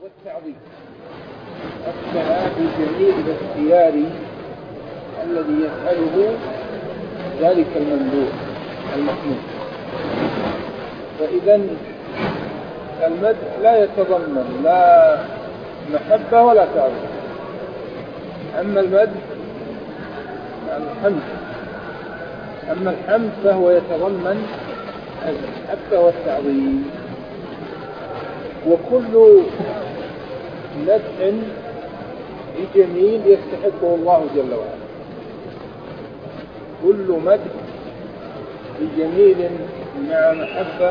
والتعظيم. الثناء بجميع الاختيار الذي يفعله ذلك الممدوح المحمود. فإذا المدح لا يتضمن لا محبة ولا تعظيم. أما المدح الحمد، أما الحمد فهو يتضمن المحبة والتعظيم. وكل مدح بجميل يستحقه الله جل وعلا، كل مدح بجميل مع محبة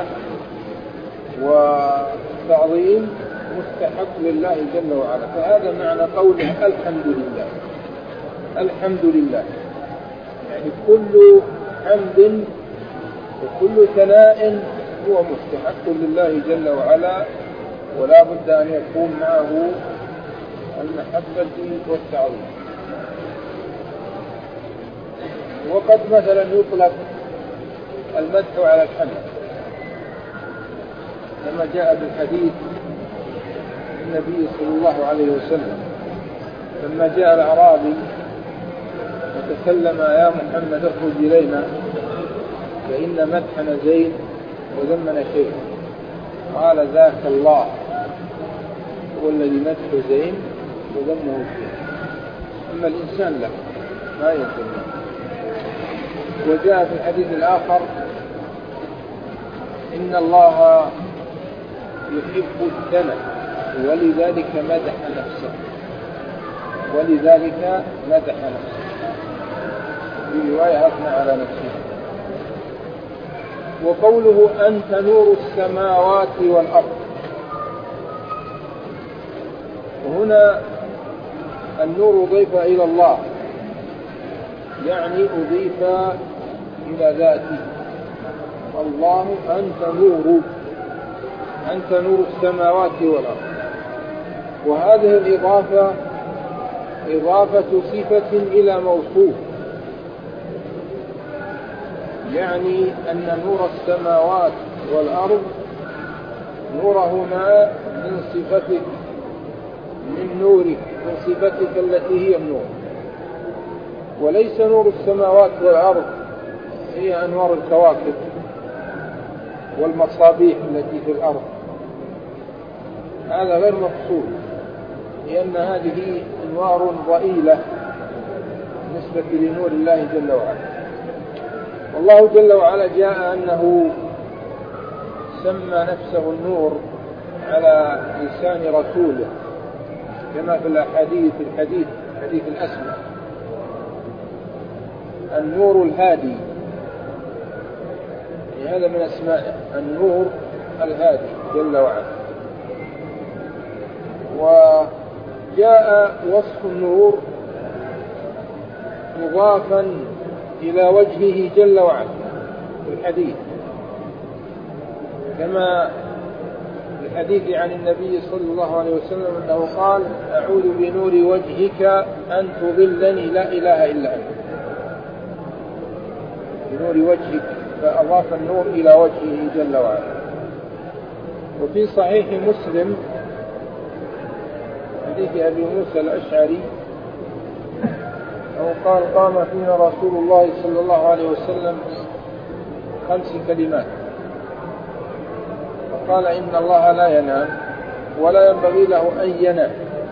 وتعظيم مستحق لله جل وعلا. فهذا معنى قوله الحمد لله. الحمد لله يعني كل حمد وكل ثناء هو مستحق لله جل وعلا، ولا بد أن يكون معه المحبة والتعظيم. وقد مثلا يطلق المدح على الحمد كما جاء بالحديث النبي صلى الله عليه وسلم لما جاء الأعرابي وتكلم: يا محمد اخرج إلينا فإن مدحنا زين وذمنا شيء. قال: ذاك الله هو الذي مدحه زين وذمه شيء، أما الإنسان لا، ما يذم. وجاء في الحديث الآخر: إن الله يحب الثناء ولذلك مدح نفسه، ولذلك مدح نفسه، في رواية أثنى على نفسه. وقوله: أنت نور السماوات والأرض، وهنا النور أضيف إلى الله، يعني أضيف إلى ذاته. الله أنت نور، أنت نور السماوات والأرض. وهذه الإضافة إضافة صفة إلى موصوف، يعني أن نور السماوات والأرض نور هنا من صفتك، من نورك، من صفتك التي هي النور. وليس نور السماوات والأرض هي أنوار الكواكب والمصابيح التي في الأرض، هذا غير مقصود، لأن هذه أنوار ضئيلة بالنسبة لنور الله جل وعلا. والله جل وعلا جاء أنه سمى نفسه النور على لسان رسوله كما في الحديث الأسمى: النور الهادي. هذا من أسمائه، النور الهادي جل وعلا. وجاء وصف النور مضافا إلى وجهه جل وعلا في الحديث، كما في الحديث عن النبي صلى الله عليه وسلم أنه قال: أعوذ بنور وجهك أن تضلني لا إله إلا أنت. بنور وجهك، فأضاف النور إلى وجهه جل وعلا. وفي صحيح مسلم حديث أبي موسى الأشعري أو قال: قام فينا رسول الله صلى الله عليه وسلم 5 كلمات، فقال: إن الله لا ينام ولا ينبغي له أن ينام،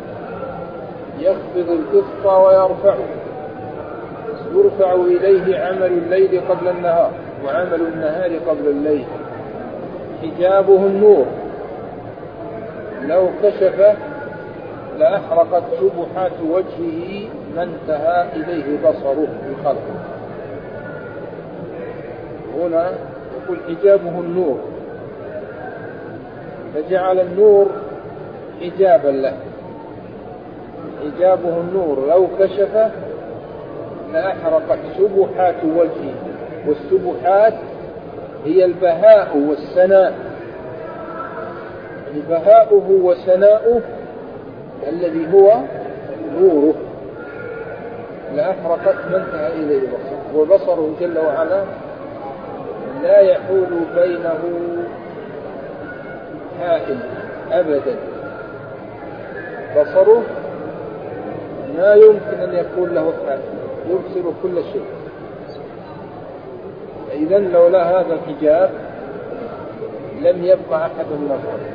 يخفض القسط ويرفعه، يرفع إليه عمل الليل قبل النهار وعمل النهار قبل الليل، حجابه النور، لو كشف لأحرقت سبحات وجهه ما انتهى إليه بصره بخلقه. هنا يقول حجابه النور، فجعل النور حجابا له، حجابه النور، لو كشف لأحرقت سبحات وجهه. والسبحات هي البهاء والسناء، يعني بهاؤه وسناؤه الذي هو نوره، لأحرقت ما انتهى إليه بصره. وبصره جل وعلا لا يحول بينه حائل أبدا، بصره ما يمكن أن يكون له حال، يبصر كل شيء. إذا لولا هذا الحجاب لم يبقى أحد من الخلق.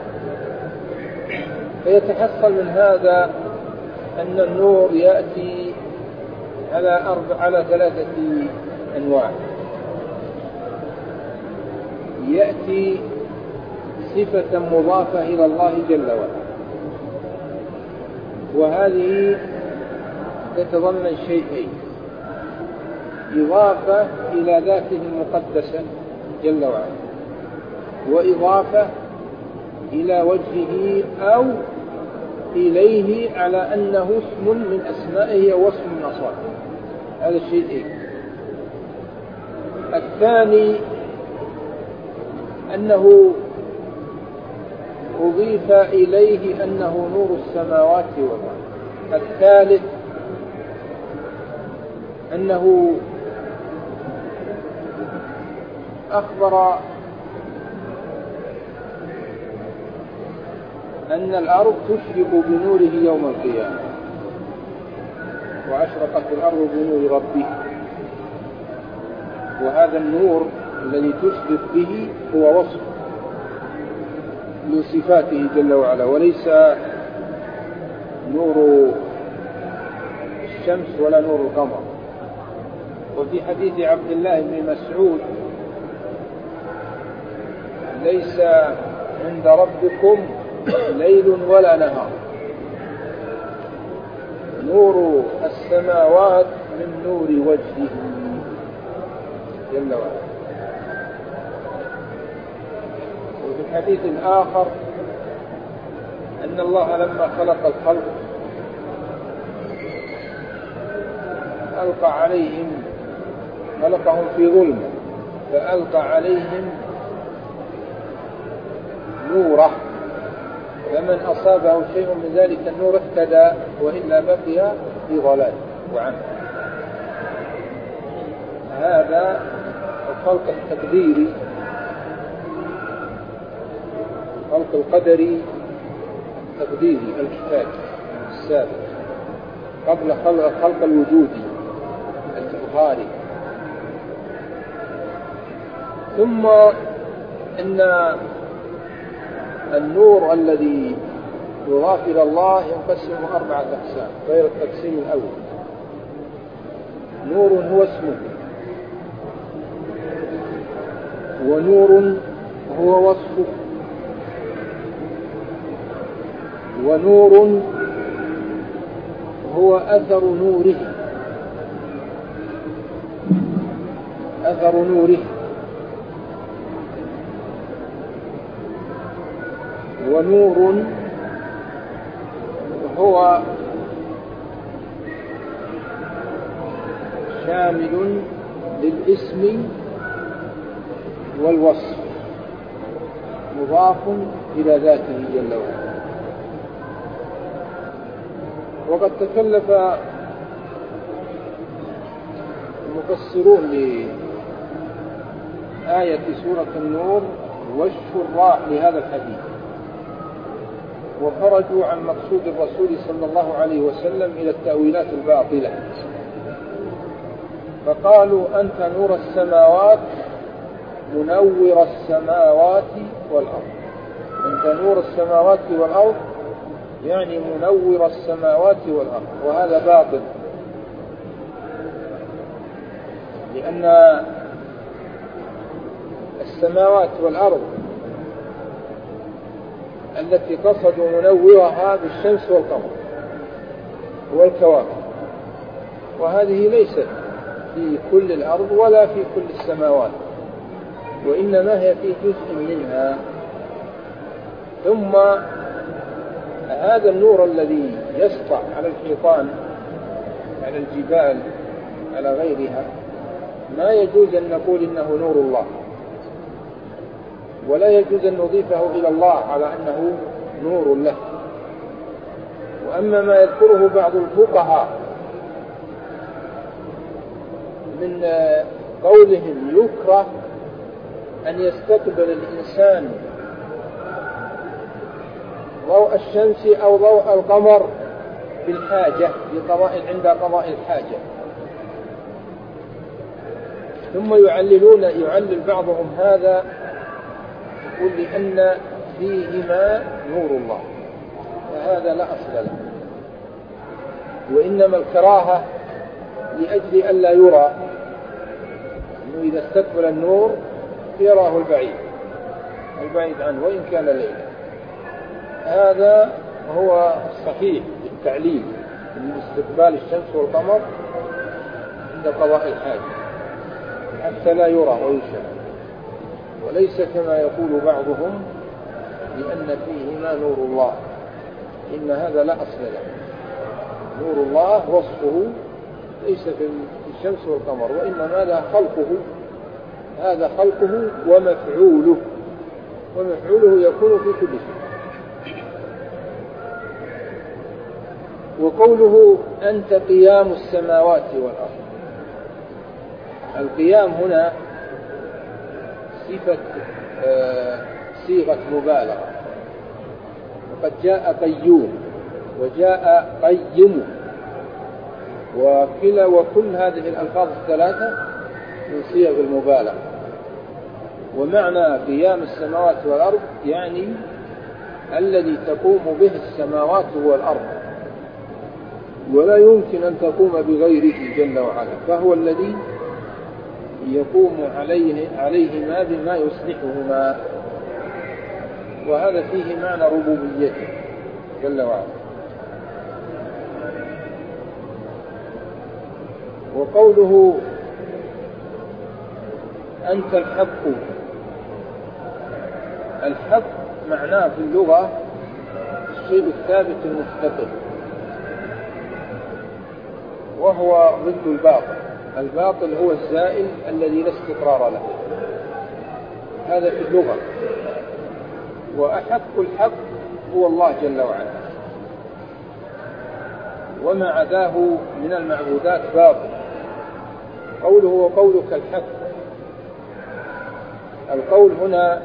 فيتحصل من هذا أن النور يأتي على 3 أنواع. يأتي صفة مضافة إلى الله جل وعلا، وهذه تتضمن شيئين: إضافة إلى ذاته المقدسة جل وعلا، وإضافة إلى وجهه أو إليه على أنه اسم من أسمائه أو اسم من أصواته. هذا الشيء. الثاني أنه أضيف إليه أنه نور السماوات والأرض. الثالث أنه أخبر أن الأرض تشرق بنوره يوم القيامة، وأشرقت الأرض بنور ربها. وهذا النور الذي تشرق به هو وصف من صفاته جل وعلا، وليس نور الشمس ولا نور القمر. وفي حديث عبد الله بن مسعود: ليس عند ربكم ليل ولا نهار، نور السماوات من نور وجهه جل وعلا. وفي الحديث الآخر أن الله لما خلق الخلق ألقى عليهم، خلقهم في ظلمة، فألقى عليهم نوره، فمن أصابه شيء من ذلك النور اهتدى، وإلا بقي في ضلال وعمى. هذا الخلق التقديري، الخلق القدري التقديري الكتابي السابق قبل الخلق الوجودي الإظهاري. ثم إن النور الذي يضاف إلى الله ينقسم 4 أقسام غير التقسيم الأول. نور هو اسمه، ونور هو وصفه، ونور هو أثر نوره، أثر نوره، ونور هو شامل للاسم والوصف، مضاف إلى ذاته جل وعلا. وقد تكلف المفسرون لآية سورة النور والشراح لهذا الحديث، وخرجوا عن مقصود الرسول صلى الله عليه وسلم إلى التأويلات الباطلة، فقالوا: أنت نور السماوات منور السماوات والأرض. أنت نور السماوات والأرض يعني منور السماوات والأرض، وهذا باطل، لأن السماوات والأرض التي قصدوا منورها بالشمس والقمر والكواكب، وهذه ليست في كل الأرض ولا في كل السماوات، وإنما هي في جزء منها. ثم هذا النور الذي يسطع على الحيطان، على الجبال، على غيرها، ما يجوز أن نقول إنه نور الله، ولا يجوز أن نضيفه إلى الله على أنه نور له. وأما ما يذكره بعض الفقهاء من قولهم يكره أن يستقبل الإنسان ضوء الشمس أو ضوء القمر بالحاجة عند قضاء الحاجة. ثم يعلل بعضهم هذا يقول لأن فيهما نور الله، فهذا لا أصل له، وإنما الكراهة لأجل ألا يرى، إنه إذا استقبل النور يراه البعيد عنه وإن كان ليلا. هذا هو الصحيح بالتعليل من استقبال الشمس والقمر عند قضاء الحاجة حتى لا يرى ويشاهد، وليس كما يقول بعضهم لأن فيهما نور الله، إن هذا لا أصل له. نور الله وصفه ليس في الشمس والقمر، وإنما هذا خلقه ومفعوله يكون في كل شيء. وقوله أنت قيام السماوات والأرض، القيام هنا صيغة مبالغة، وقد جاء قيوم وجاء قيم، وكل هذه الألفاظ الثلاثة من صيغ المبالغة. ومعنى قيام السماوات والأرض يعني الذي تقوم به السماوات والأرض، ولا يمكن أن تقوم بغيره جل وعلا، فهو الذي يقوم عليهما بما يصلحهما، وهذا فيه معنى ربوبيته جل وعلا. وقوله أنت الحق معناه في اللغة الشيء الثابت المستقر، وهو ضد الباطل. الباطل هو الزائل الذي لا استقرار له، هذا في اللغة. وأحق الحق هو الله جل وعلا، وما عداه من المعبودات باطل. قوله وقولك الحق، القول هنا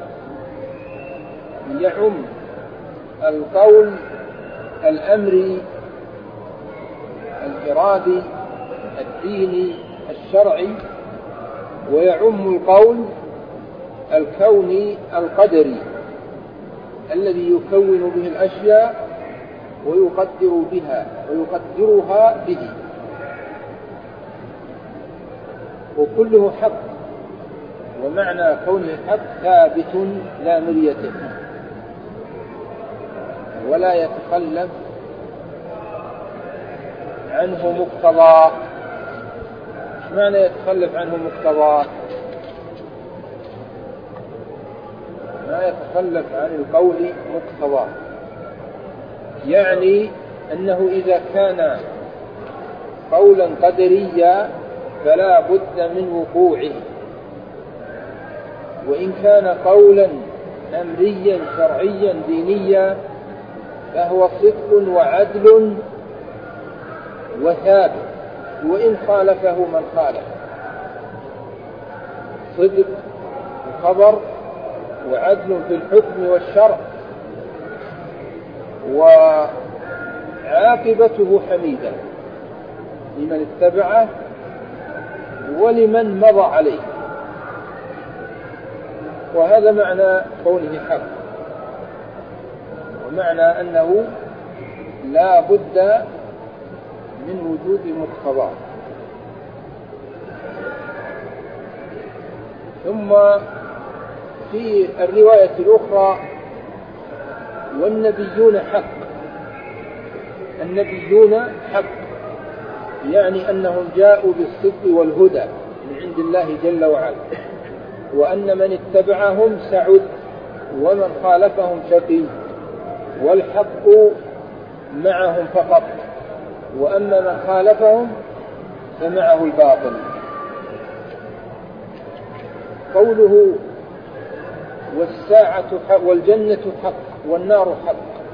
يعم القول الأمري الإرادي الديني الشرعي، ويعم القول الكوني القدري الذي يكون به الأشياء ويقدرها به، وكله حق. ومعنى كونه حق ثابت لا مرية ولا يتخلف عنه مقتضى. معنى يتخلف عنه مقتضى؟ ما يتخلف عن القول مقتضى، يعني أنه إذا كان قولا قدريا فلا بد من وقوعه، وإن كان قولا أمريا شرعيا دينيا فهو صدق وعدل وثابت، وإن خالفه من خالف. صدق الخبر وعدل في الحكم والشرع، وعاقبته حميدة لمن اتبعه ولمن مضى عليه. وهذا معنى كونه حق، ومعنى أنه لا بد من وجود مقتضى. ثم في الرواية الأخرى والنبيون حق. النبيون حق يعني أنهم جاءوا بالصدق والهدى من عند الله جل وعلا، وأن من اتبعهم سعد ومن خالفهم شقي، والحق معهم فقط، وأما من خالفهم فمعه الباطل. قوله والساعة حق والجنة حق والنار حق،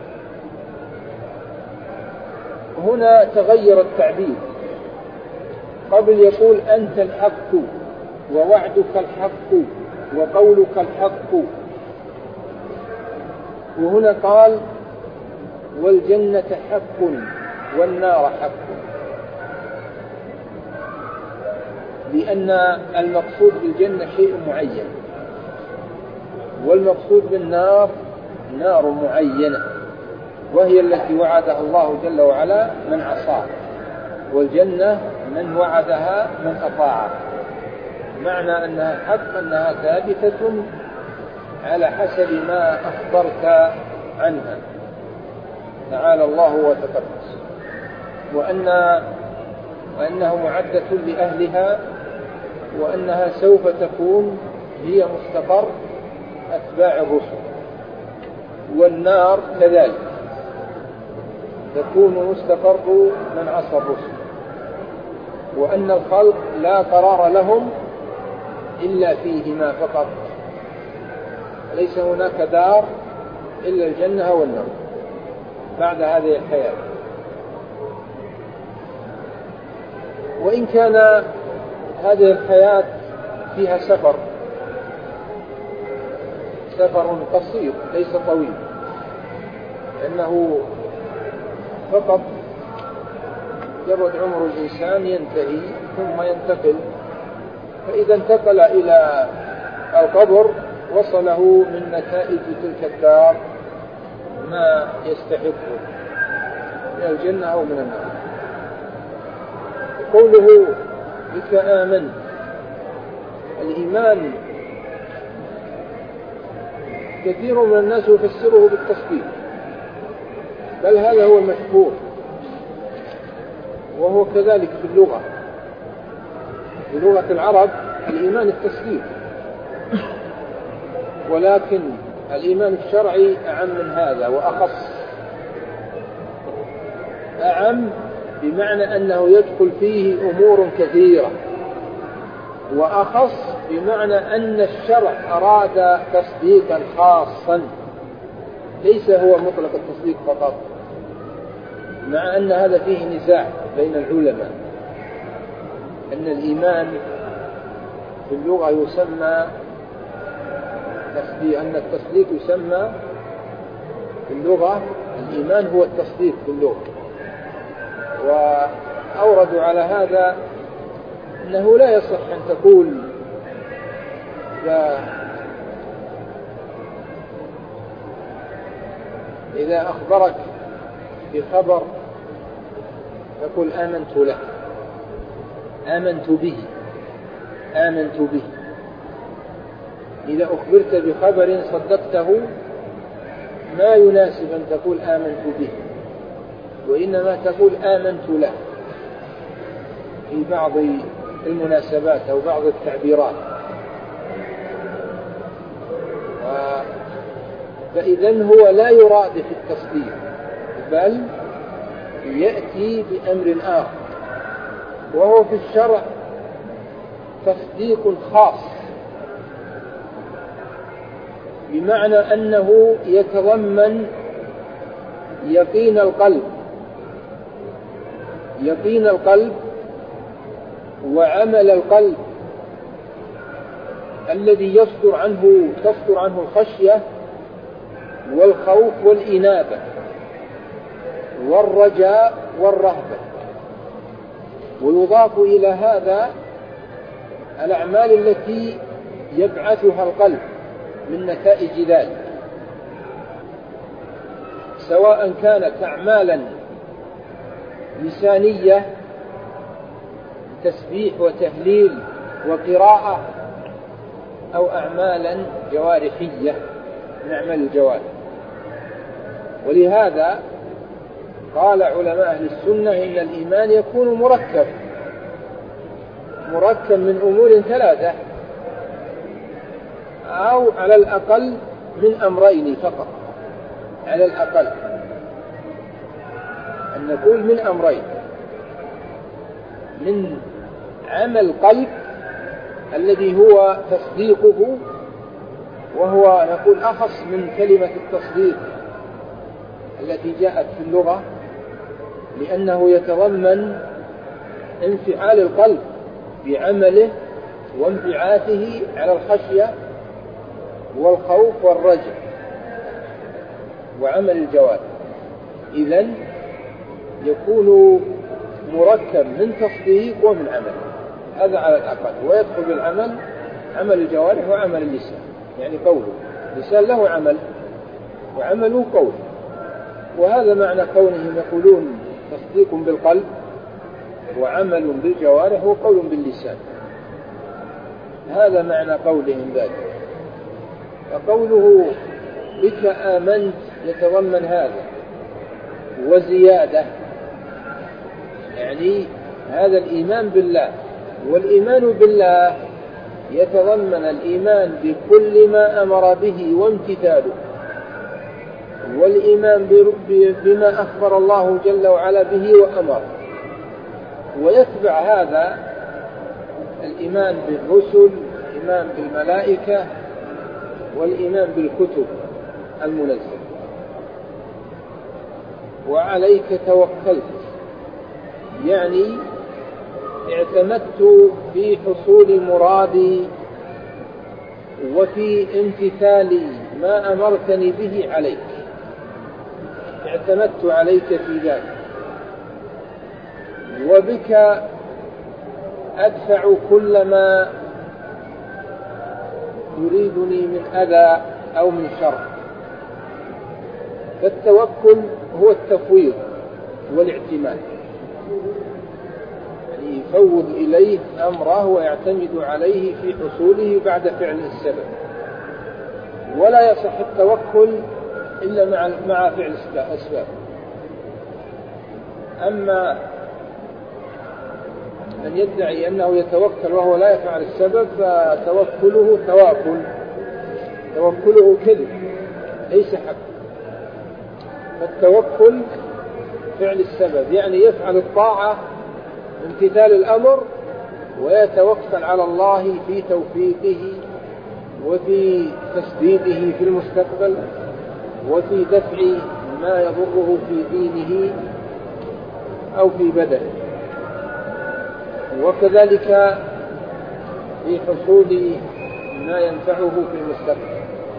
هنا تغير التعبير. قبل يقول أنت الحق ووعدك الحق وقولك الحق، وهنا قال والجنة حق والنار حق، لأن المقصود بالجنة شيء معين، والمقصود بالنار نار معينة، وهي التي وعدها الله جل وعلا من عصاه، والجنة من وعدها من أطاعه. معنى أنها حق أنها ثابتة على حسب ما أخبرت عنها، تعالى الله وتقدس، وأنها معدة لأهلها، وأنها سوف تكون هي مستقر أتباع الرسل. والنار كذلك تكون مستقر من عصى الرسل، وأن الخلق لا قرار لهم إلا فيهما فقط، ليس هناك دار إلا الجنة والنار بعد هذه الحياة. وإن كان هذه الحياة فيها سفر قصير ليس طويل، لأنه فقط مجرد عمر الإنسان ينتهي ثم ينتقل، فإذا انتقل إلى القبر وصله من نتائج تلك الدار ما يستحقه من الجنة أو من النار. قوله بك آمنت، الإيمان كثير من الناس يفسره بالتصديق، بل هذا هو المشهور، وهو كذلك في اللغة. في لغة العرب الإيمان التصديق، ولكن الإيمان الشرعي أعم من هذا وأخص. أعم بمعنى أنه يدخل فيه أمور كثيرة، وأخص بمعنى أن الشرع أراد تصديقا خاصا، ليس هو مطلق التصديق فقط، مع أن هذا فيه نزاع بين العلماء، أن الإيمان في اللغة يسمى تصديق، أن التصديق يسمى في اللغة، الإيمان هو التصديق في اللغة. وأوردوا على هذا أنه لا يصح أن تقول إذا أخبرك بخبر تقول آمنت له، آمنت به. إذا أخبرت بخبر صدقته ما يناسب أن تقول آمنت به، وإنما تقول آمنت له في بعض المناسبات أو بعض التعبيرات. فإذن هو لا يراد في التصديق، بل يأتي بأمر آخر، وهو في الشرع تصديق خاص، بمعنى أنه يتضمن يقين القلب وعمل القلب الذي تصدر عنه الخشية والخوف والإنابة والرجاء والرهبة. ويضاف إلى هذا الأعمال التي يبعثها القلب من نتائج ذلك، سواء كانت أعمالا لسانية تسبيح وتهليل وقراءة، أو أعمالا جوارحية من أعمال الجوارح. ولهذا قال علماء أهل السنة إن الإيمان يكون مركب من أمور ثلاثة، أو على الأقل من أمرين فقط، على الأقل أن نقول من أمرين: من عمل قلب الذي هو تصديقه، وهو نقول أخص من كلمة التصديق التي جاءت في اللغة، لأنه يتضمن انفعال القلب بعمله وانبعاثه على الخشية والخوف والرجاء وعمل الجوارح. إذن يكون مركب من تصديق ومن عمل، هذا على الأقل. ويدخل بالعمل عمل الجوارح وعمل اللسان، يعني قوله، اللسان له عمل وعمله قول. وهذا معنى كونهم يقولون تصديق بالقلب وعمل بالجوارح وقول باللسان، هذا معنى قولهم ذلك. فقوله بك آمنت يتضمن هذا وزيادة، يعني هذا الإيمان بالله. والإيمان بالله يتضمن الإيمان بكل ما أمر به وامتثاله، والإيمان بما أخبر الله جل وعلا به وأمر. ويتبع هذا الإيمان بالرسل، الإيمان بالملائكة، والإيمان بالكتب المنزلة. وعليك توكلت، يعني اعتمدت في حصول مرادي وفي امتثال ما أمرتني به عليك، اعتمدت عليك في ذلك. وبك أدفع كل ما يريدني من أذى أو من شر. فالتوكل هو التفويض والاعتماد، يعني يفوض إليه أمره ويعتمد عليه في حصوله بعد فعل السبب. ولا يصح التوكل إلا مع فعل الأسباب. أما من يدعي أنه يتوكل وهو لا يفعل السبب فتوكله توكله كذب ليس حق. فالتوكل فعل السبب، يعني يفعل الطاعة امتثال الأمر ويتوكل على الله في توفيقه وفي تسديده في المستقبل وفي دفع ما يضره في دينه أو في بدنه، وكذلك في حصول ما ينفعه في المستقبل.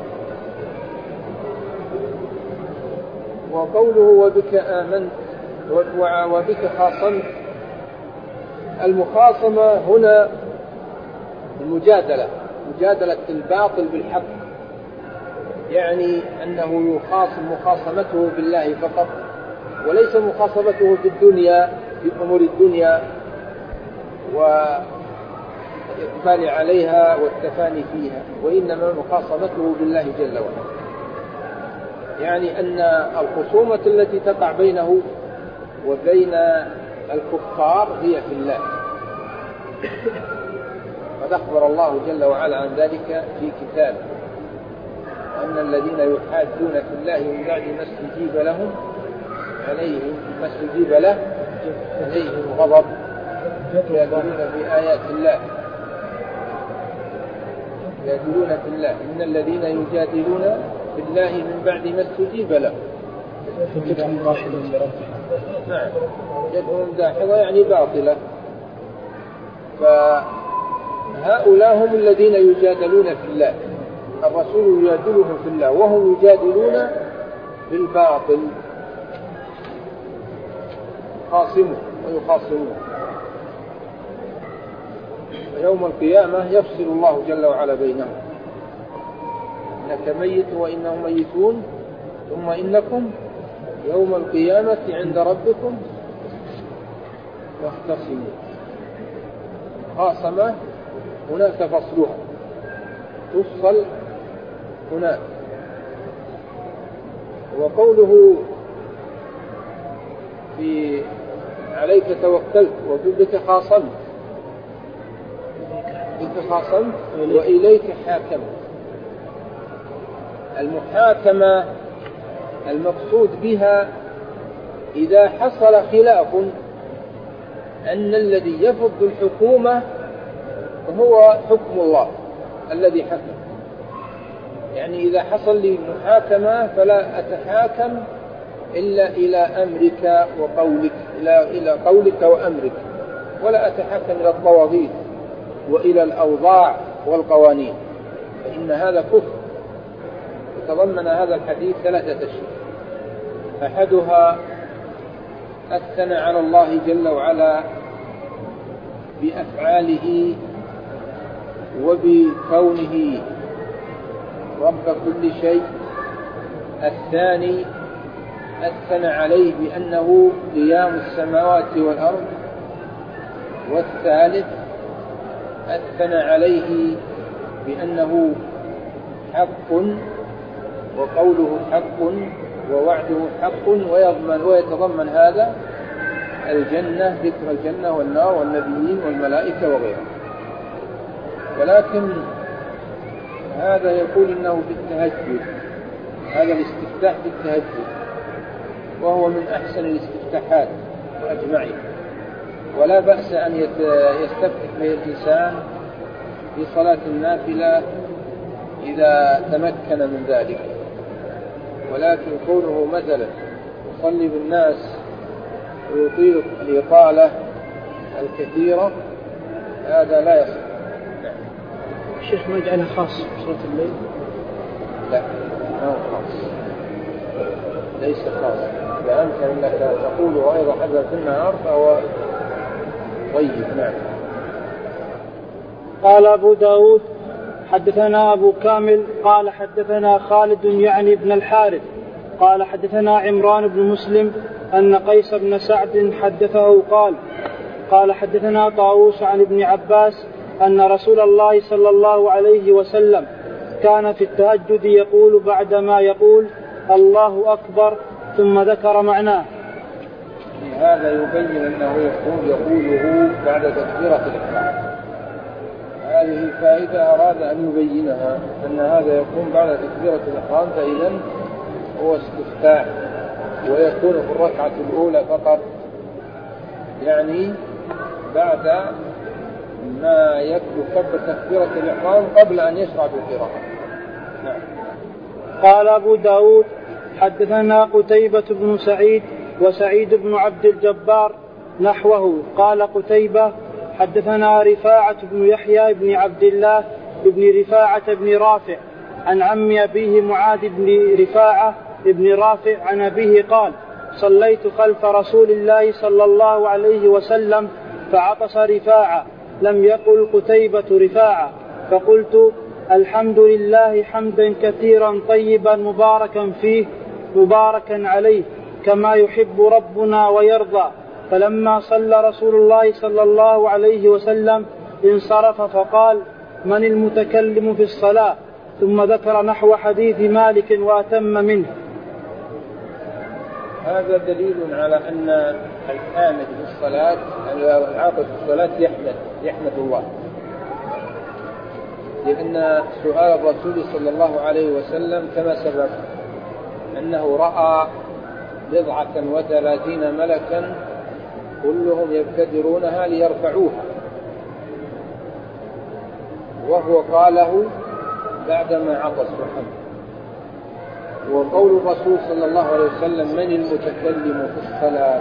وقوله وبك آمنت وبك خاصمت، المخاصمة هنا المجادلة، مجادلة الباطل بالحق، يعني أنه يخاصم مخاصمته بالله فقط، وليس مخاصمته في الدنيا في أمور الدنيا والإقبال عليها والتفاني فيها، وإنما مخاصمته بالله جل وعلا. يعني أن الخصومة التي تقع بينه وبين الكفار هي في الله، قد أخبر الله جل وعلا عن ذلك في كتابه، أن الذين يحادون في الله من بعد ما استجيب لهم عليهم غضب يجادلون في آيات الله، يجادلون في الله، إن الذين يجادلون في الله من بعد ما استجيب لهم نعم جدهم داحضة يعني باطلة. فهؤلاء هم الذين يجادلون في الله، الرسول يجادلهم في الله وهم يجادلون بالباطل، خاصمون ويخاصمون. يوم القيامة يفصل الله جل وعلا بينهم، إنك ميت وإنهم ميتون ثم إنكم يوم القيامة عند ربكم تختصمون. خاصمة هناك فصلها، تفصل هناك. وقوله في عليك توكلت وبك خاصمت، بك خاصمت وإليك حاكمت. المحاكمة المقصود بها إذا حصل خلاف أن الذي يفض الحكومة هو حكم الله الذي حكم. يعني إذا حصل لي محاكمة فلا أتحاكم إلا إلى أمرك وقولك، إلى قولك وأمرك، ولا أتحاكم إلى الطواغيت وإلى الأوضاع والقوانين، فإن هذا كفر. تضمن هذا الحديث ثلاثة أشياء: أحدها أثنى على الله جل وعلا بأفعاله وبكونه رب كل شيء. الثاني أثنى عليه بأنه قيام السماوات والأرض. والثالث أثنى عليه بأنه حق وقوله حق ووعده حق، ويتضمن هذا الجنة، ذكر الجنة والنار والنبيين والملائكة وغيرهم. ولكن هذا يقول إنه في التهجد، هذا الاستفتاح في التهجد، وهو من أحسن الاستفتاحات أجمعين، ولا بأس أن يستفتح به الإنسان في صلاة النافلة إذا تمكن من ذلك. ولكن كونه مثلا يصلي بالناس ويطيل الإطالة الكثيرة هذا لا يصح. الشيخ ما يجعلها خاص بصلاة الليل؟ لا، ما هو خاص، ليس خاص. إذا أمكن أنك تقوله أيضا حتى في النهار فهو طيب. نعم. قال أبو داود حدثنا أبو كامل قال حدثنا خالد يعني بن الحارث قال حدثنا عمران بن مسلم أن قيس بن سعد حدثه قال حدثنا طاووس عن ابن عباس أن رسول الله صلى الله عليه وسلم كان في التهجد يقول بعدما يقول الله أكبر ثم ذكر معناه. هذا يبين أنه يقوله بعد تكبيرة الإحرام. هذه فائدة أراد أن يبينها، أن هذا يكون بعد تكبيرة الإحرام، فإذا هو استفتاح، ويكون في الركعة الأولى فقط، يعني بعد ما يكبر تكبيرة الإحرام قبل أن يشرع بالقراءة. نعم. قال أبو داود حدثنا قتيبة بن سعيد وسعيد بن عبد الجبار نحوه. قال قتيبة حدثنا رفاعة بن يحيى بن عبد الله بن رفاعة بن رافع عن عم أبيه معاذ بن رفاعة بن رافع عن أبيه قال صليت خلف رسول الله صلى الله عليه وسلم فعطس رفاعة، لم يقل قتيبة رفاعة، فقلت الحمد لله حمدا كثيرا طيبا مباركا فيه مباركا عليه كما يحب ربنا ويرضى. فلما صلى رسول الله صلى الله عليه وسلم انصرف فقال من المتكلم في الصلاة، ثم ذكر نحو حديث مالك وأتم منه. هذا دليل على أن الحامد في الصلاة، العاطف في الصلاة يحمد الله، لأن سؤال الرسول صلى الله عليه وسلم كما سبق أنه رأى 39 ملكا كلهم يبتدرونها ليرفعوها، وهو قاله بعدما عطس محمد. وقول الرسول صلى الله عليه وسلم من المتكلم في الصلاة،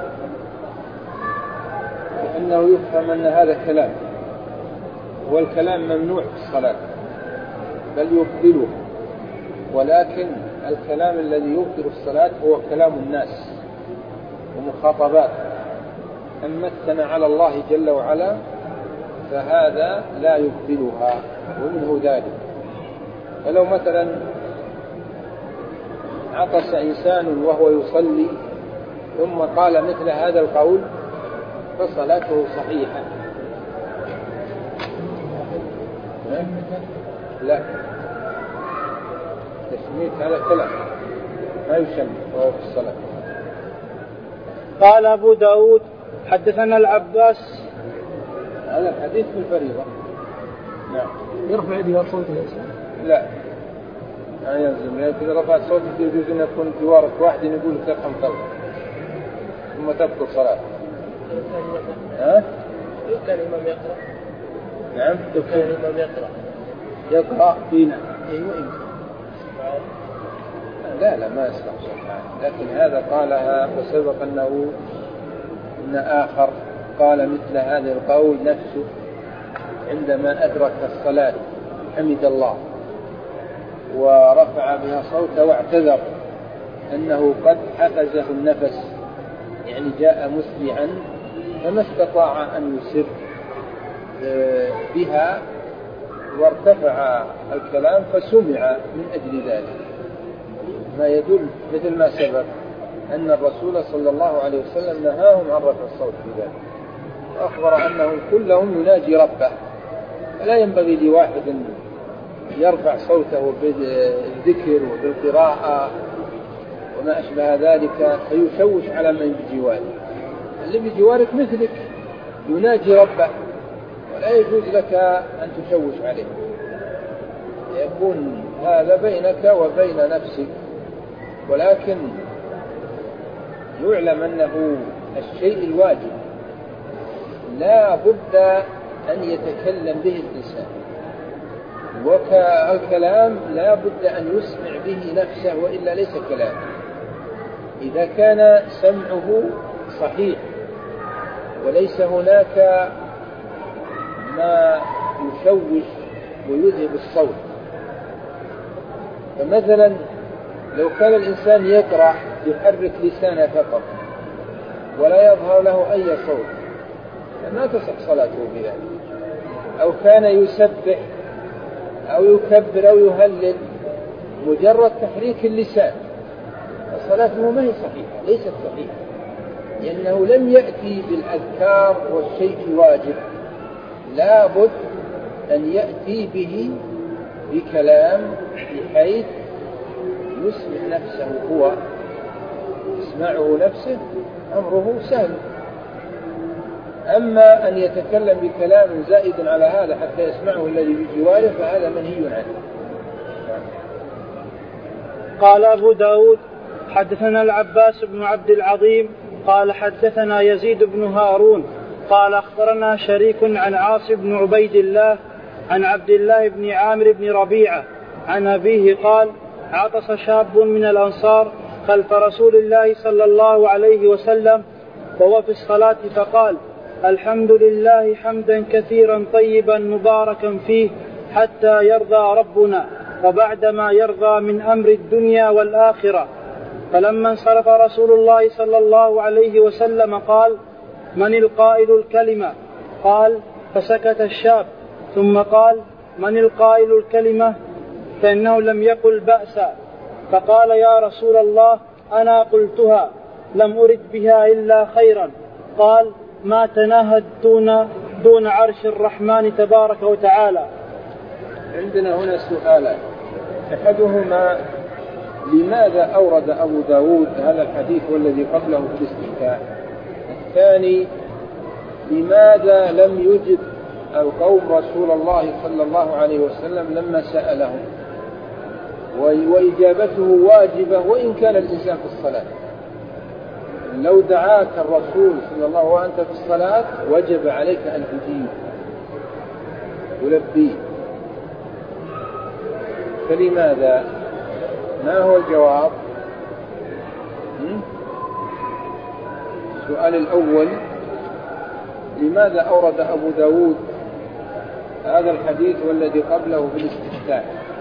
لأنه يفهم أن هذا كلام، والكلام ممنوع في الصلاة بل يبطله، ولكن الكلام الذي يبطل الصلاة هو كلام الناس ومخاطبات. أما الثناء على الله جل وعلا فهذا لا يبطلها، ومنه ذلك. فلو مثلا عطس إنسان وهو يصلي ثم قال مثل هذا القول فصلاته صحيحة. لا، تسميت هذا كلام ما يسمى وهو في الصلاة. قال أبو داود حدثنا العباس. هذا الحديث في الفريضة. نعم. يرفع يده صوته؟ لا، لا يلزم، لأن إذا رفعت صوتك يجوز أن يكون جوارك واحد يقول ترحم قلبك ثم تبطل صلاة. لو كان الإمام يقرأ. نعم. لو كان الإمام يقرأ فينا. أيوة. لا ما يسمع صوت، لكن هذا قالها وسبق أنه إن آخر قال مثل هذا القول نفسه عندما أدرك الصلاة حمد الله ورفع بها صوته واعتذر أنه قد حفزه النفس، يعني جاء مسرعا فما استطاع أن يسر بها، وارتفع الكلام فسمع من أجل ذلك، ما يدل مثل ما سبق أن الرسول صلى الله عليه وسلم نهاهم عن رفع الصوت في ذلك، وأخبر أنهم كلهم يناجي ربه، فلا ينبغي لواحد يرفع صوته بالذكر وبالقراءة وما أشبه ذلك فيشوش على من بجواره. اللي بجوارك مثلك يناجي ربه، ولا يجوز لك أن تشوش عليه، يكون هذا بينك وبين نفسك. ولكن يعلم أنه الشيء الواجب لا بد أن يتكلم به الإنسان، والكلام لا بد أن يسمع به نفسه وإلا ليس كلام. إذا كان سمعه صحيح وليس هناك ما يشوش ويذهب الصوت، فمثلا لو كان الإنسان يقرأ يحرك لسانه فقط ولا يظهر له أي صوت فما تصح صلاته بذلك، أو كان يسبح أو يكبر أو يهلل مجرد تحريك اللسان فصلاته ما هي صحيحة، ليست صحيحة، لأنه لم يأتي بالأذكار والشيء الواجب، لا بد أن يأتي به بكلام بحيث يسمع نفسه، هو يسمعه نفسه أمره سهل. أما أن يتكلم بكلام زائد على هذا حتى يسمعه الذي بجواره فهذا منهي عنه. قال أبو داود حدثنا العباس بن عبد العظيم قال حدثنا يزيد بن هارون قال أخبرنا شريك عن عاص بن عبيد الله عن عبد الله بن عامر بن ربيعة عن أبيه قال عطس شاب من الأنصار خلف رسول الله صلى الله عليه وسلم وهو في الصلاة فقال الحمد لله حمدا كثيرا طيبا مباركا فيه حتى يرضى ربنا وبعدما يرضى من أمر الدنيا والآخرة. فلما انصرف رسول الله صلى الله عليه وسلم قال من القائل الكلمة؟ قال فسكت الشاب ثم قال من القائل الكلمة؟ فإنه لم يقل بأسا. فقال يا رسول الله أنا قلتها لم أرد بها إلا خيرا. قال ما تناهت دون عرش الرحمن تبارك وتعالى. عندنا هنا سؤالان، أحدهما لماذا أورد أبو داود هذا الحديث والذي قبله في الاستفتاء؟ الثاني لماذا لم يجب القوم رسول الله صلى الله عليه وسلم لما سألهم، وإجابته واجبة وإن كان الإنسان في الصلاة؟ لو دعاك الرسول صلى الله عليه وسلم وأنت في الصلاة وجب عليك أن تجيب ولبيه، فلماذا؟ ما هو الجواب؟ السؤال الأول لماذا أورد أبو داود هذا الحديث والذي قبله في الاستفتاء؟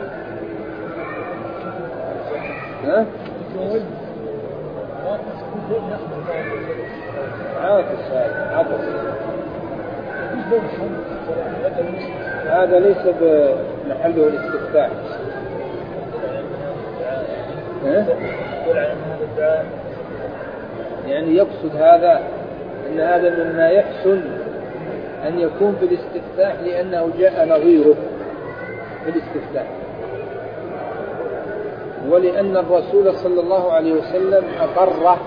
عطس هذا ليس بمحله الاستفتاء. يعني يقصد هذا أن هذا مما يحسن أن يكون في الاستفتاح لأنه جاء نظيره في الاستفتاح، ولأن الرسول صلى الله عليه وسلم أقره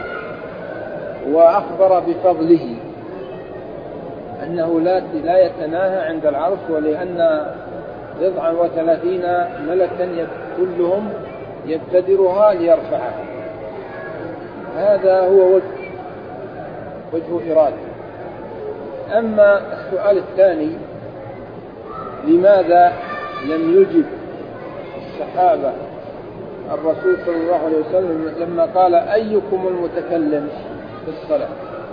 وأخبر بفضله أنه لا يتناهى عند العرش، ولأن 39 ملكا كلهم يبتدرها ليرفعها. هذا هو وجه إرادة. أما السؤال الثاني لماذا لم يجب الصحابة الرسول صلى الله عليه وسلم لما قال أيكم المتكلم في الصلاة؟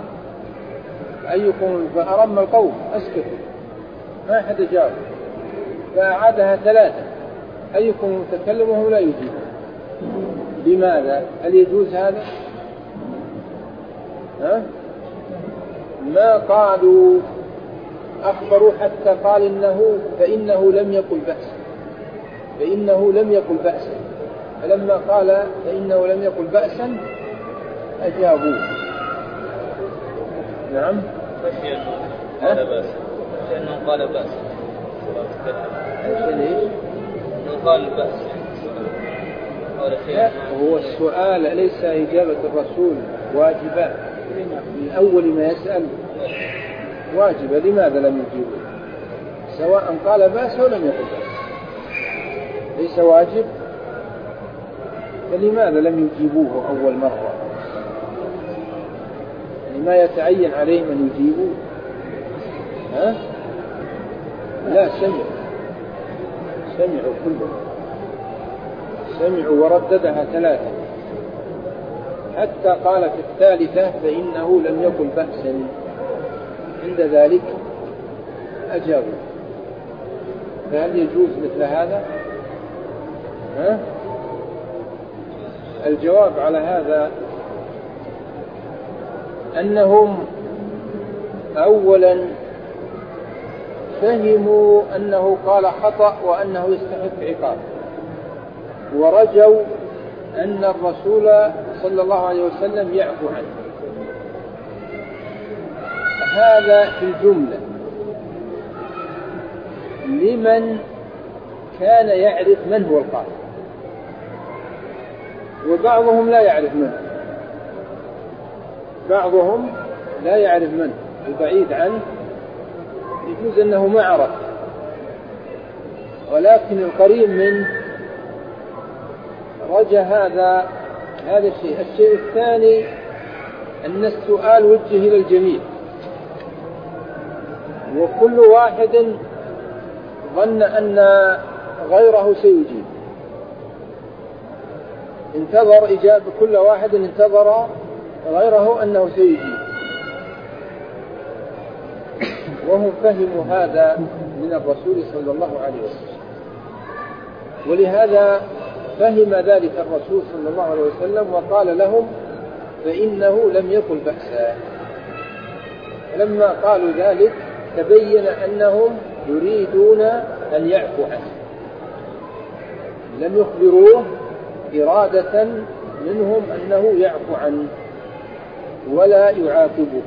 أيكم؟ فأرم القوم أسكتوا ما أحد جاوب، فأعادها 3 أيكم المتكلم وهو لا يجيب. لماذا؟ هل يجوز هذا؟ ها؟ ما قالوا، أخبروا حتى قال فإنه لم يقل بأسا، فإنه لم يقل بأسا، فلما قال فإنه لم يقل بأسا أجابوه. نعم. خشي أنه قال بأسا، خشي أنه قال بأسا. عشان إيش؟ أنه قال بأس. لا، هو السؤال أليس إجابة الرسول واجبة؟ من أول ما يسأل واجبة، لماذا لم يجيبه؟ سواء قال بأس ولم يقل بأس ليس واجب، فلماذا لم يجيبوه أول مرة؟ لما يتعين عليهم أن يجيبوه؟ ها؟ لا، سمعوا كلهم، سمعوا ورددها 3 حتى قال في الثالثة فإنه لم يقل بأسا، عند ذلك أجابوا. فهل يجوز مثل هذا؟ ها؟ الجواب على هذا أنهم أولا فهموا أنه قال خطأ وأنه يستحق عقاب، ورجوا أن الرسول صلى الله عليه وسلم يعفو عنه. هذا في الجملة لمن كان يعرف من هو القائل، وبعضهم لا يعرف من، بعضهم لا يعرف من، البعيد عنه يجوز أنه ما عرف، ولكن القريب منه رجى هذا الشيء. الشيء الثاني أن السؤال وجه إلى الجميع، وكل واحد ظن أن غيره سيجيب، انتظر إجابة، كل واحد انتظر غيره أنه سيجيب، وهم فهموا هذا من الرسول صلى الله عليه وسلم، ولهذا فهم ذلك الرسول صلى الله عليه وسلم وقال لهم فإنه لم يقل بأسا. لما قالوا ذلك تبين أنهم يريدون أن يعفو عنه، لم يخبروه إرادة منهم أنه يعفو عنه ولا يعاقبه،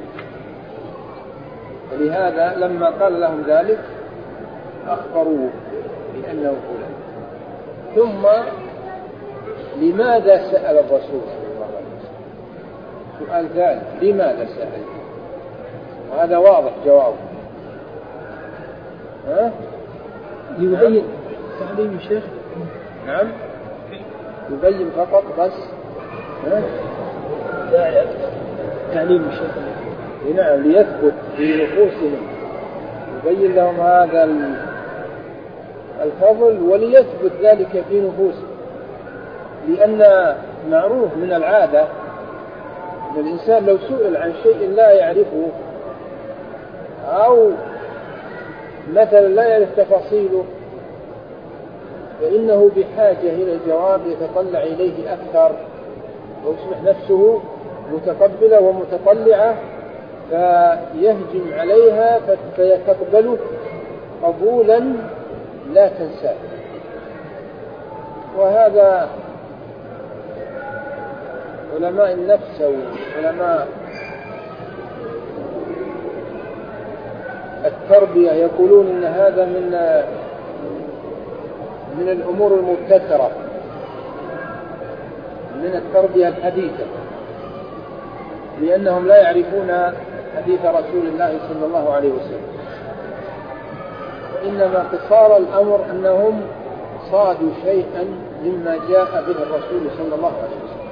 ولهذا لما قال لهم ذلك أخبروه بأنه فلان. ثم لماذا سأل الرسول صلى الله عليه وسلم؟ سؤال ثالث، لماذا سأل؟ وهذا واضح جوابه. يبين تعليم الشيخ. نعم، يبين فقط بس. تعليم الشيخ. نعم، ليثبت في نفوسهم، يبين لهم هذا الفضل وليثبت ذلك في نفوسهم، لأن معروف من العادة أن الإنسان لو سئل عن شيء لا يعرفه أو مثلا لا يعرف تفاصيله فإنه بحاجة إلى جواب يتطلع إليه أكثر، ويصبح نفسه متقبلة ومتطلعة فيهجم عليها فيتقبله قبولا لا تنساه. وهذا علماء النفس أو علماء التربية يقولون إن هذا من الأمور المبتكرة من التربية الحديثة، لأنهم لا يعرفون حديث رسول الله صلى الله عليه وسلم، وإنما قصار الأمر أنهم صادوا شيئا مما جاء به الرسول صلى الله عليه وسلم.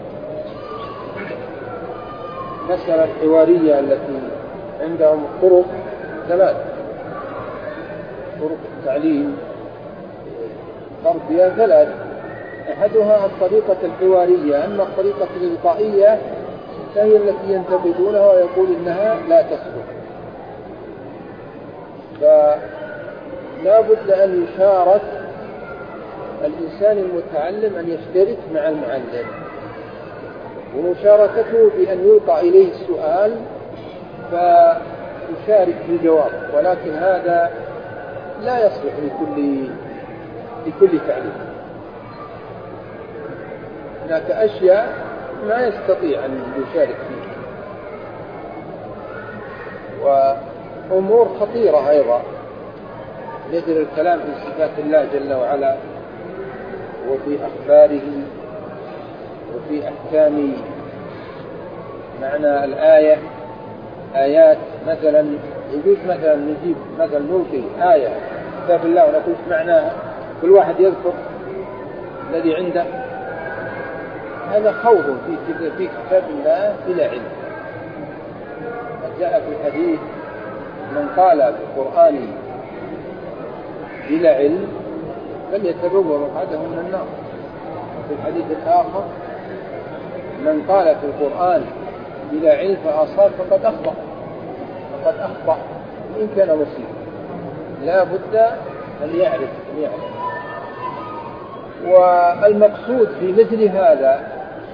المسألة الحوارية التي عندهم طرق 3 طرق التعليم تربية 3، أحدها الطريقة الحوارية، أما الطريقة الإلقائية فهي التي ينتقدونها ويقول إنها لا تصلح. فلا بد أن يشارك الإنسان المتعلم أن يشترك مع المعلم، ومشاركته بأن يلقى إليه السؤال فيشارك في الجواب، ولكن هذا لا يصلح لكل تعليم. هناك أشياء ما يستطيع أن يشارك فيها، وأمور خطيرة أيضا مثل الكلام في صفات الله جل وعلا وفي أخباره وفي أحكام معنى الآية. آيات مثلا يجوز مثلا نجيب مثلا نلقي آية كتاب الله ونقول معناها، كل واحد يذكر الذي عنده، هذا خوض في كتاب الله بلا علم. جاء في الحديث من قال في القرآن بلا علم فليتبوأ مقعده من النار. في الحديث الآخر من قال في القرآن بلا علم فأصاب فقد أخطأ إن كان مصيبا. لا بد أن يعرف. والمقصود في مثل هذا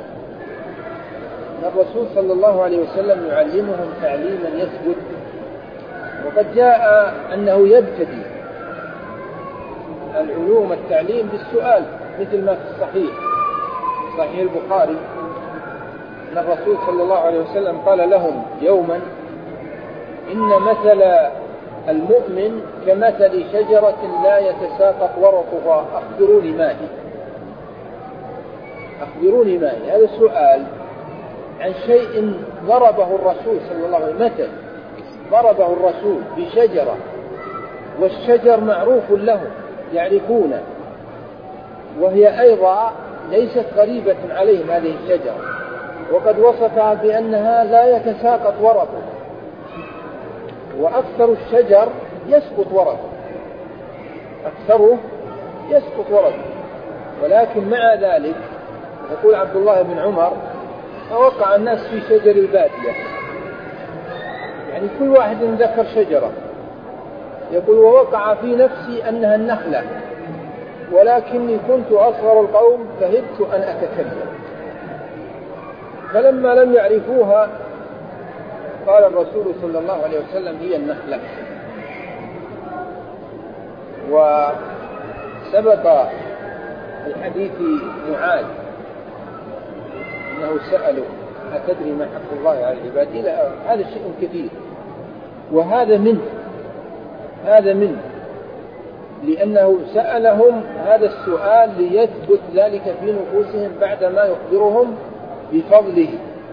أن الرسول صلى الله عليه وسلم يعلمهم تعليما يثبت، وقد جاء أنه يبتدي العلوم التعليم بالسؤال، مثل ما في صحيح البخاري أن الرسول صلى الله عليه وسلم قال لهم يوما إن مثل المؤمن كمثل شجرة لا يتساقط ورقها أخبروني ما هي. هذا السؤال عن شيء ضربه الرسول صلى الله عليه وسلم، مثل ضربه الرسول بشجرة، والشجر معروف له يعرفونه، وهي أيضا ليست غريبة عليهم هذه الشجرة، وقد وصفها بأنها لا يتساقط ورقه، وأكثر الشجر يسقط ورقه، ولكن مع ذلك يقول عبد الله بن عمر فوقع الناس في شجر البادية، يعني كل واحد ذكر شجرة، يقول ووقع في نفسي أنها النخلة، ولكني كنت أصغر القوم فهبت أن أتكلم، فلما لم يعرفوها قال الرسول صلى الله عليه وسلم هي النخلة. وسبق الحديث معاذ أنه سأله أتدري ما حق الله على العباد؟ إلى هذا شيء كثير، وهذا منه لأنه سألهم هذا السؤال ليثبت ذلك في نفوسهم بعدما يخبرهم بفضله،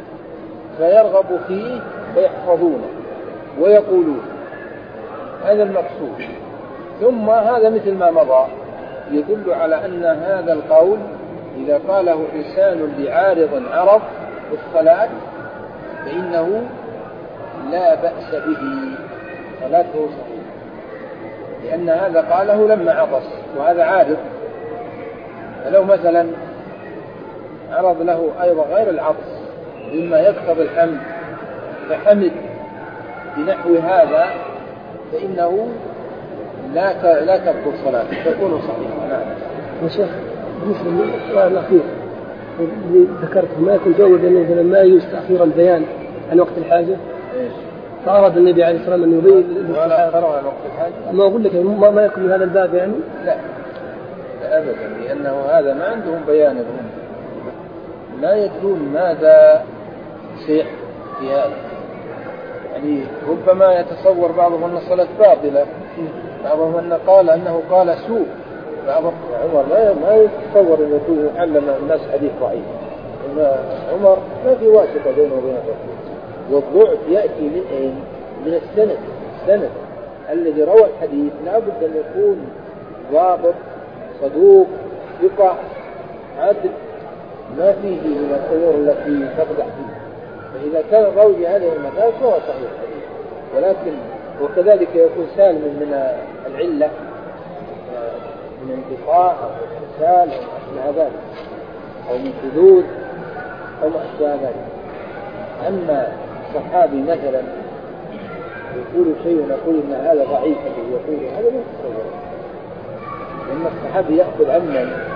فيرغب فيه ويحفظونه ويقولون. هذا المقصود. ثم هذا مثل ما مضى يدل على أن هذا القول إذا قاله إنسان لعارض عرض في الصلاة فإنه لا بأس به، صلاته صحيحة، لأن هذا قاله لما عطس وهذا عارض. فلو مثلا عرض له أيضا غير العطس مما يقتضي الحمد فحمد بنحو هذا فإنه لا تبطل صلاته، تكون صحيحة. نعم. يا شيخ بالنسبة للسؤال الأخير اللي ذكرته، ما يكون جوز مثلا ما يجوز تأخير البيان عن وقت الحاجة؟ فأراد النبي عليه الصلاة والسلام أن يبين ولا أخره عن وقت الحاجة؟ ما أقول لك ما يكون هذا الباب يعني؟ لا أبدا، لأنه هذا ما عندهم بيان لهم، لا يدرون ماذا سيحدث في هذا. يعني ربما يتصور بعضهم أن الصلاة باطلة، بعضهم أنه قال سوء، بعضهم عمر ما يتصور أن يكون يعلم الناس حديث ضعيف. عمر ما في واسطة بينه وبين الرسول، والضعف يأتي من السند الذي روى الحديث لا بد أن يكون ضابط صدوق ثقة عدل، ما فيه من الأمور التي تقدح فيه. فإذا كان الراوي هذه المثال فهو صحيح الحديث، ولكن وكذلك يكون سالم من العلة من انقطاع أو اتصال أو أشبه ذلك، أو من شذوذ أو ما أشبه ذلك. أما صحابي مثلا يقول شيء ونقول إن هذا ضعيف يقول هذا لا يتصور، لأن الصحابي يأخذ عمن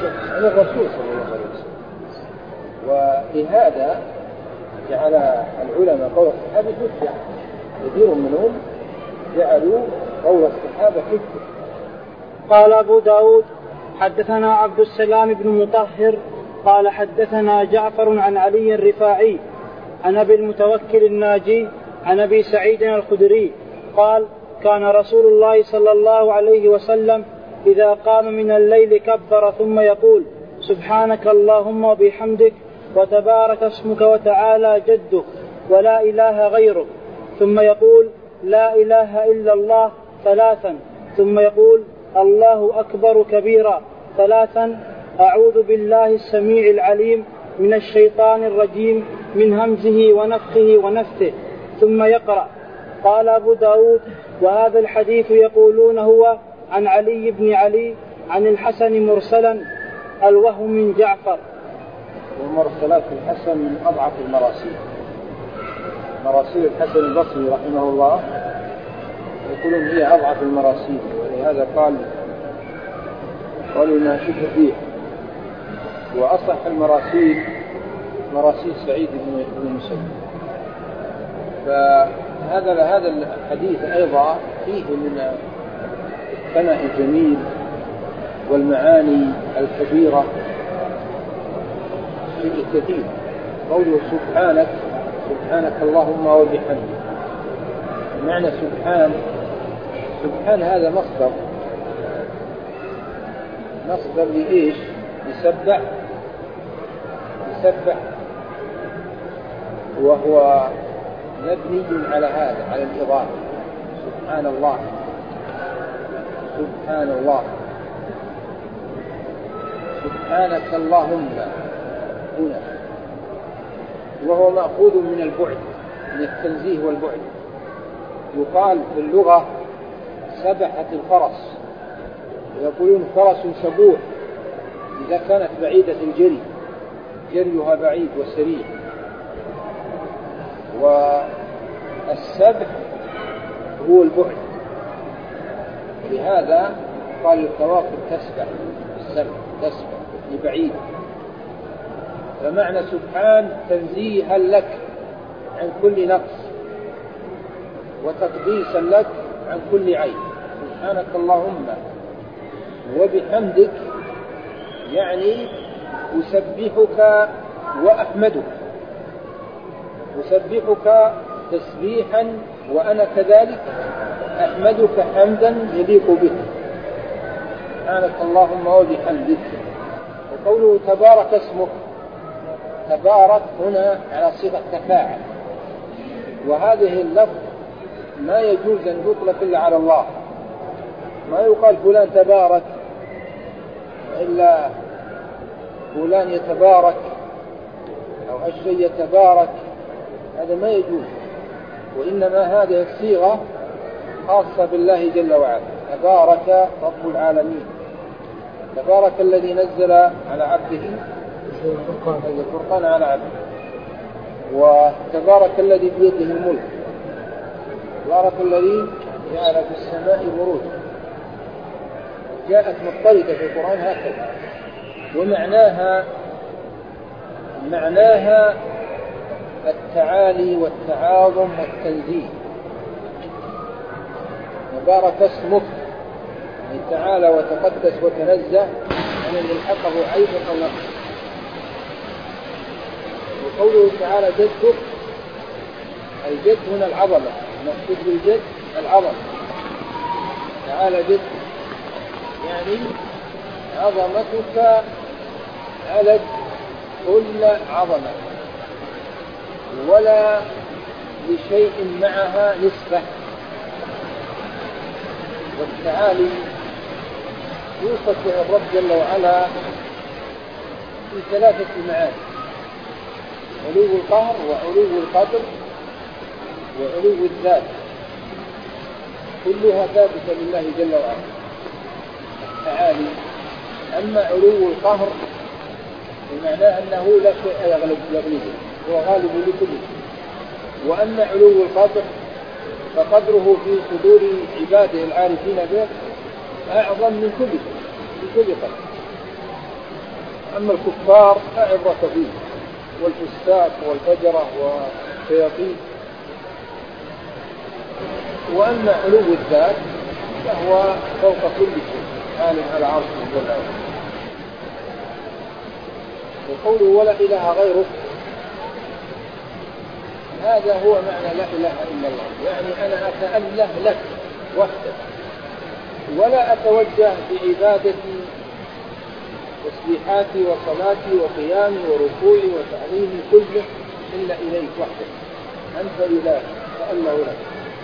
عن الرسول صلى الله عليه وسلم. ولهذا جعل العلماء قول الصحابة حجة، كثير منهم جعلوا قول الصحابة حجة. قال أبو داود حدثنا عبد السلام بن مطهر قال حدثنا جعفر عن علي الرفاعي عن أبي المتوكل الناجي عن أبي سعيد الخدري قال كان رسول الله صلى الله عليه وسلم إذا قام من الليل كبر ثم يقول سبحانك اللهم وبحمدك وتبارك اسمك وتعالى جدك ولا إله غيرك، ثم يقول لا إله إلا الله ثلاثا، ثم يقول الله أكبر كبيرا ثلاثا، أعوذ بالله السميع العليم من الشيطان الرجيم من همزه ونفخه ونفثه، ثم يقرأ. قال أبو داود وهذا الحديث يقولون هو عن علي بن علي عن الحسن مرسلا، الوهم من جعفر. ومرسلات الحسن من أضعف المراسيل، مراسيل الحسن البصري رحمه الله يقولون هي أضعف المراسيل، ولهذا قالوا إنها شبه فيه. وأصح المراسيل مراسيل سعيد بن المسيب. فهذا الحديث أيضا فيه من الثناء الجميل والمعاني الكبيرة شيء كثير. قوله سبحانك اللهم وبحمدك، معنى سبحان هذا مصدر لإيش؟ يسبح، وهو مبني على هذا، على الإضافة. سبحان الله سبحانك اللهم هنا، وهو مأخوذ من البعد، من التنزيه والبعد. يقال في اللغة سبحت الفرس، يقولون فرس سبوح إذا كانت بعيدة الجري، جريها بعيد وسريع. والسبح هو البعد، لهذا قال الكواكب تسبح، السبح تسبح لبعيد. فمعنى سبحان تنزيها لك عن كل نقص وتقديسا لك عن كل عيب. سبحانك اللهم وبحمدك يعني أسبحك وأحمدك، أسبحك تسبيحا وأنا كذلك أحمدك حمدا يليق بك. سبحانك اللهم وبحمدك. وقوله تبارك اسمك، تبارك هنا على صيغة تفاعل، وهذه اللفظ ما يجوز أن يطلق إلا على الله. ما يقال فلان تبارك إلا فلان يتبارك أو الشيء يتبارك، هذا ما يجوز. وإنما هذه الصيغة خاصة بالله جل وعلا. تبارك رب العالمين، تبارك الذي نزل على عبده الفرقان على عبده، وتبارك الذي بيده الملك، تبارك الذي جعل في السماء بروجا. جاءت مضطردة في القرآن هكذا، ومعناها التعالي والتعاظم والتنزيه. تبارك اسمك تعالى وتقدس وتنزه عن أن يلحقه عيب أو نقص. وقوله تعالى جدك، الجد هنا العظمة، المقصود بالجد العظمة. تعالى جدك يعني عظمتك على كل عظمة، ولا لشيء معها نسبة. والتعالي يوصف به الرب جل وعلا في ثلاثة معاني: علو القهر وعلو القدر وعلو الذات، كلها ثابتة لله جل وعلا التعالي. أما علو القهر بمعنى أنه لا شيء يغلبه، هو غالب لكل شيء. وأما علو القدر فقدره في صدور عباده العارفين به أعظم من كل شيء، في كل قدر. أما الكفار لا عبرة فيه، والفساق والفجرة والشياطين. وأما علو الذات فهو فوق كل شيء، عالٍ على عرشه جل وعلا. وقوله ولا إله غيره، هذا هو معنى لا إله إلا الله، يعني أنا أتأله لك وحدك، ولا أتوجه بعبادتي تسبيحاتي وصلاتي وقيامي وركوعي وتعظيمي كله إلا إليك وحدك، أنت إله فأله لك.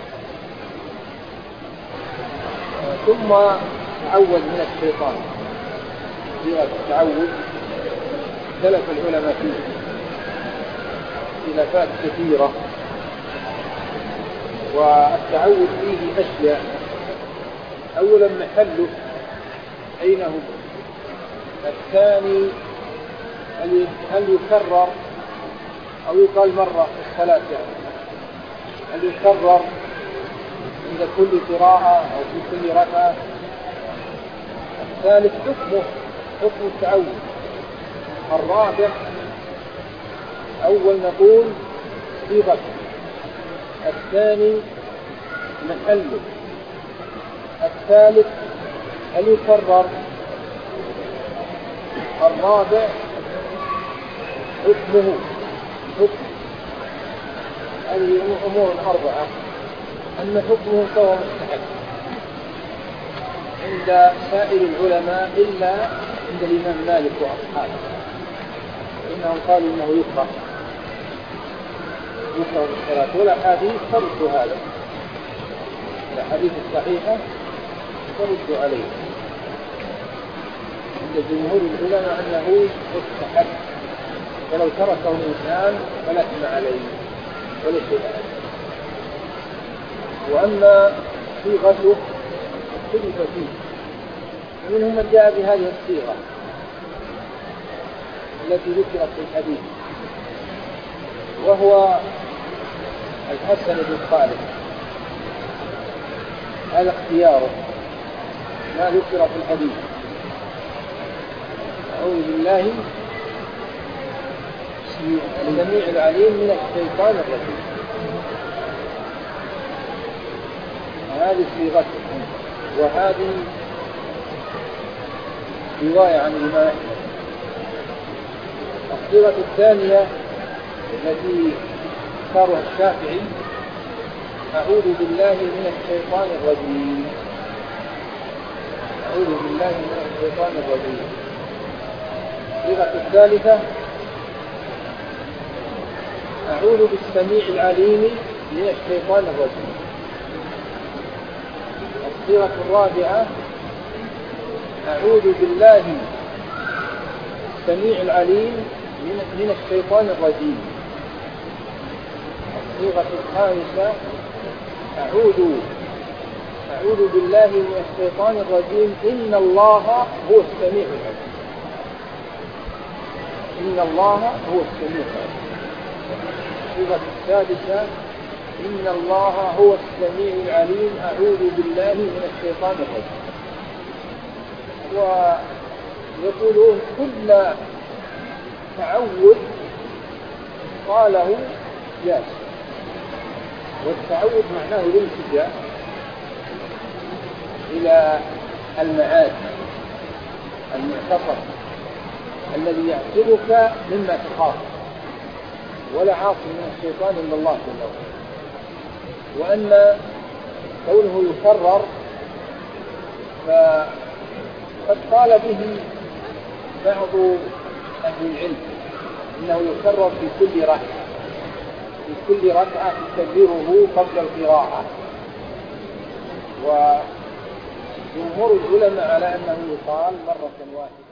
ثم تعوذ من الشيطان، صيغة التعوذ اختلف العلماء فيه خلافات كثيرة، والتعوذ فيه أشياء. أولا محله أين هو؟ الثاني هل يكرر أو يقال مرة في الصلاة، يعني هل يكرر عند كل قراءة أو في كل ركعة؟ الثالث حكم التعوذ. الرابع أول نقول صيغة، الثاني محله، الثالث هل يكرر، الرابع حكمه. هذه أمور أربعة. أما حكمه فهو مستحب عند سائر العلماء إلا عند الإمام مالك وأصحابه، إنهم قالوا إنه يكره الصلاة، والأحاديث ترد هذا، الأحاديث الصحيحة ترد عليه. عند جمهور العلماء أنه مستحب، ولو تركه الإنسان فلا إثم عليه ولا شيء عليه. وأما صيغته اختلف فيه، ومنهم من جاء بهذه الصيغة التي ذكرت في الحديث، وهو الحسن بن خالد، هذا اختياره ما ذكر في الحديث. أعوذ بالله السميع العليم من الشيطان الرجيم، هذه صيغته. وهذه رواية عن الإمام. الصيغة الثانية التي اختارها الشافعي أعوذ بالله من الشيطان الرجيم، أعوذ بالله من الشيطان الرجيم. الصيغة الثالثة أعوذ بالسميع العليم من الشيطان الرجيم. الصيغة الرابعة أعوذ بالله السميع العليم من الشيطان الرجيم. الصيغة الخامسة أعوذ بالله من الشيطان الرجيم إن الله هو السميع العليم، إن الله هو السميع العليم. الصيغة السادسة إن الله هو السميع العليم أعوذ بالله من الشيطان الرجيم. ويقولون كل تعوذ قاله ياسر، والتعوذ معناه الالتجاء إلى المعاد المعتصم الذي يعصمك مما تخاف، ولا عاصم من الشيطان إلا الله جل وعلا. وأن كونه يكرر فقد قال به بعض أهل العلم إنه يكرر في كل ركعة، في كل ركعة تكبره قبل القراءة. وجمهور العلماء على أنه يقال مرة واحدة.